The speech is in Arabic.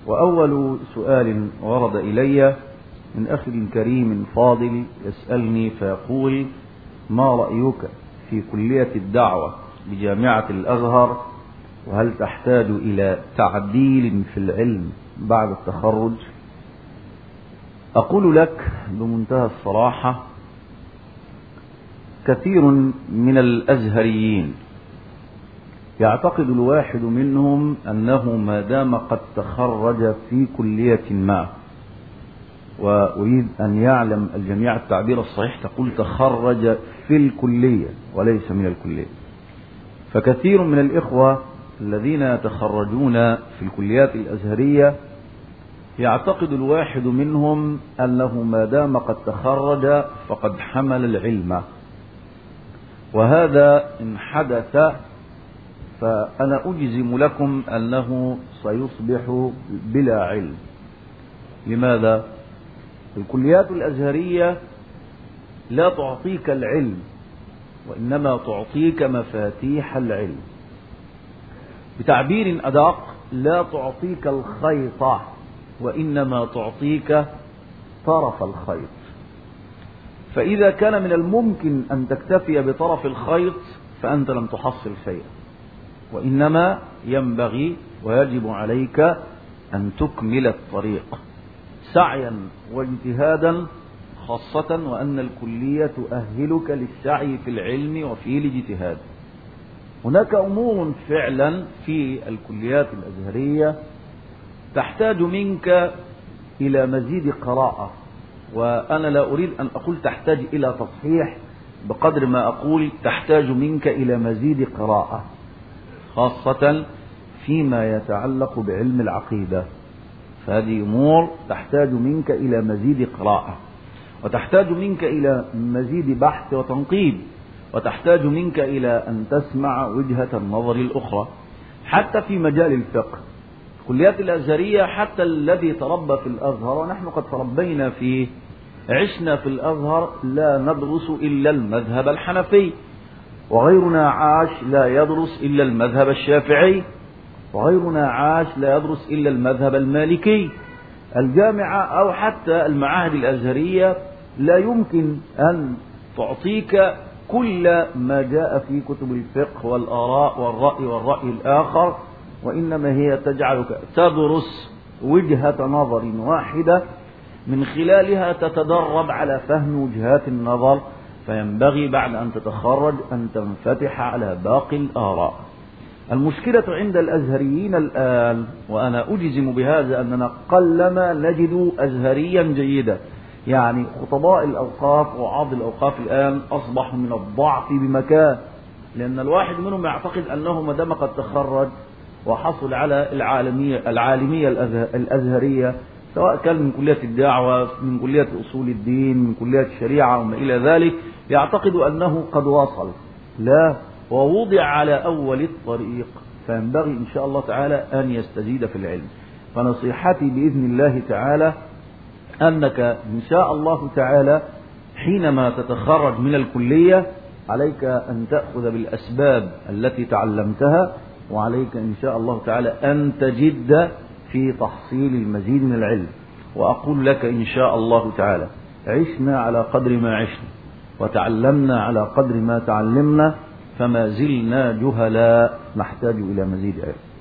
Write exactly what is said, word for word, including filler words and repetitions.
وأول سؤال ورد إلي من أخ كريم فاضل يسألني فيقول: ما رأيك في كلية الدعوة بجامعة الأزهر، وهل تحتاج إلى تعديل في العلم بعد التخرج؟ أقول لك بمنتهى الصراحة: كثير من الأزهريين يعتقد الواحد منهم أنه ما دام قد تخرج في كلية ما، وأريد أن يعلم الجميع التعبير الصحيح، تقول تخرج في الكلية وليس من الكلية. فكثير من الإخوة الذين يتخرجون في الكليات الأزهرية يعتقد الواحد منهم أنه ما دام قد تخرج فقد حمل العلم، وهذا إن حدث فأنا أجزم لكم أنه سيصبح بلا علم. لماذا؟ الكليات الأزهرية لا تعطيك العلم، وإنما تعطيك مفاتيح العلم. بتعبير أدق، لا تعطيك الخيط، وإنما تعطيك طرف الخيط. فإذا كان من الممكن أن تكتفي بطرف الخيط فأنت لم تحصل شيئا، وإنما ينبغي ويجب عليك أن تكمل الطريق سعيا واجتهادا، خاصة وأن الكلية تؤهلك للسعي في العلم وفي الاجتهاد. هناك أمور فعلا في الكليات الأزهرية تحتاج منك إلى مزيد قراءة، وأنا لا أريد أن أقول تحتاج إلى تصحيح بقدر ما أقول تحتاج منك إلى مزيد قراءة، خاصة فيما يتعلق بعلم العقيدة. فهذه أمور تحتاج منك إلى مزيد قراءة، وتحتاج منك إلى مزيد بحث وتنقيب، وتحتاج منك إلى أن تسمع وجهة النظر الأخرى. حتى في مجال الفقه الكليات الأزهرية، حتى الذي تربى في الأزهر، ونحن قد تربينا فيه، عشنا في الأزهر لا ندرس إلا المذهب الحنفي، وغيرنا عاش لا يدرس إلا المذهب الشافعي، وغيرنا عاش لا يدرس إلا المذهب المالكي. الجامعة أو حتى المعاهد الأزهرية لا يمكن أن تعطيك كل ما جاء في كتب الفقه والآراء والرأي والرأي الآخر، وإنما هي تجعلك تدرس وجهة نظر واحدة من خلالها تتدرب على فهم وجهات النظر، فينبغي بعد أن تتخرج أن تنفتح على باقي الآراء. المشكلة عند الأزهريين الآن، وأنا أجزم بهذا، أننا قلما نجد أزهريا جيدا. يعني خطباء الأوقاف وعاض الأوقاف الآن أصبحوا من الضعف بمكان، لأن الواحد منهم يعتقد أنه ما دام قد تخرج وحصل على العالمية العالمية الأزهرية، سواء كان من كلية الدعوة، من كلية أصول الدين، من كلية الشريعة وما إلى ذلك، يعتقد أنه قد وصل. لا، ووضع على أول الطريق، فينبغي إن شاء الله تعالى أن يستزيد في العلم. فنصيحتي بإذن الله تعالى أنك إن شاء الله تعالى حينما تتخرج من الكلية عليك أن تأخذ بالأسباب التي تعلمتها، وعليك إن شاء الله تعالى أن تجد في تحصيل المزيد من العلم. وأقول لك إن شاء الله تعالى عشنا على قدر ما عشنا، وتعلمنا على قدر ما تعلمنا، فما زلنا جهلاء نحتاج إلى مزيد علم.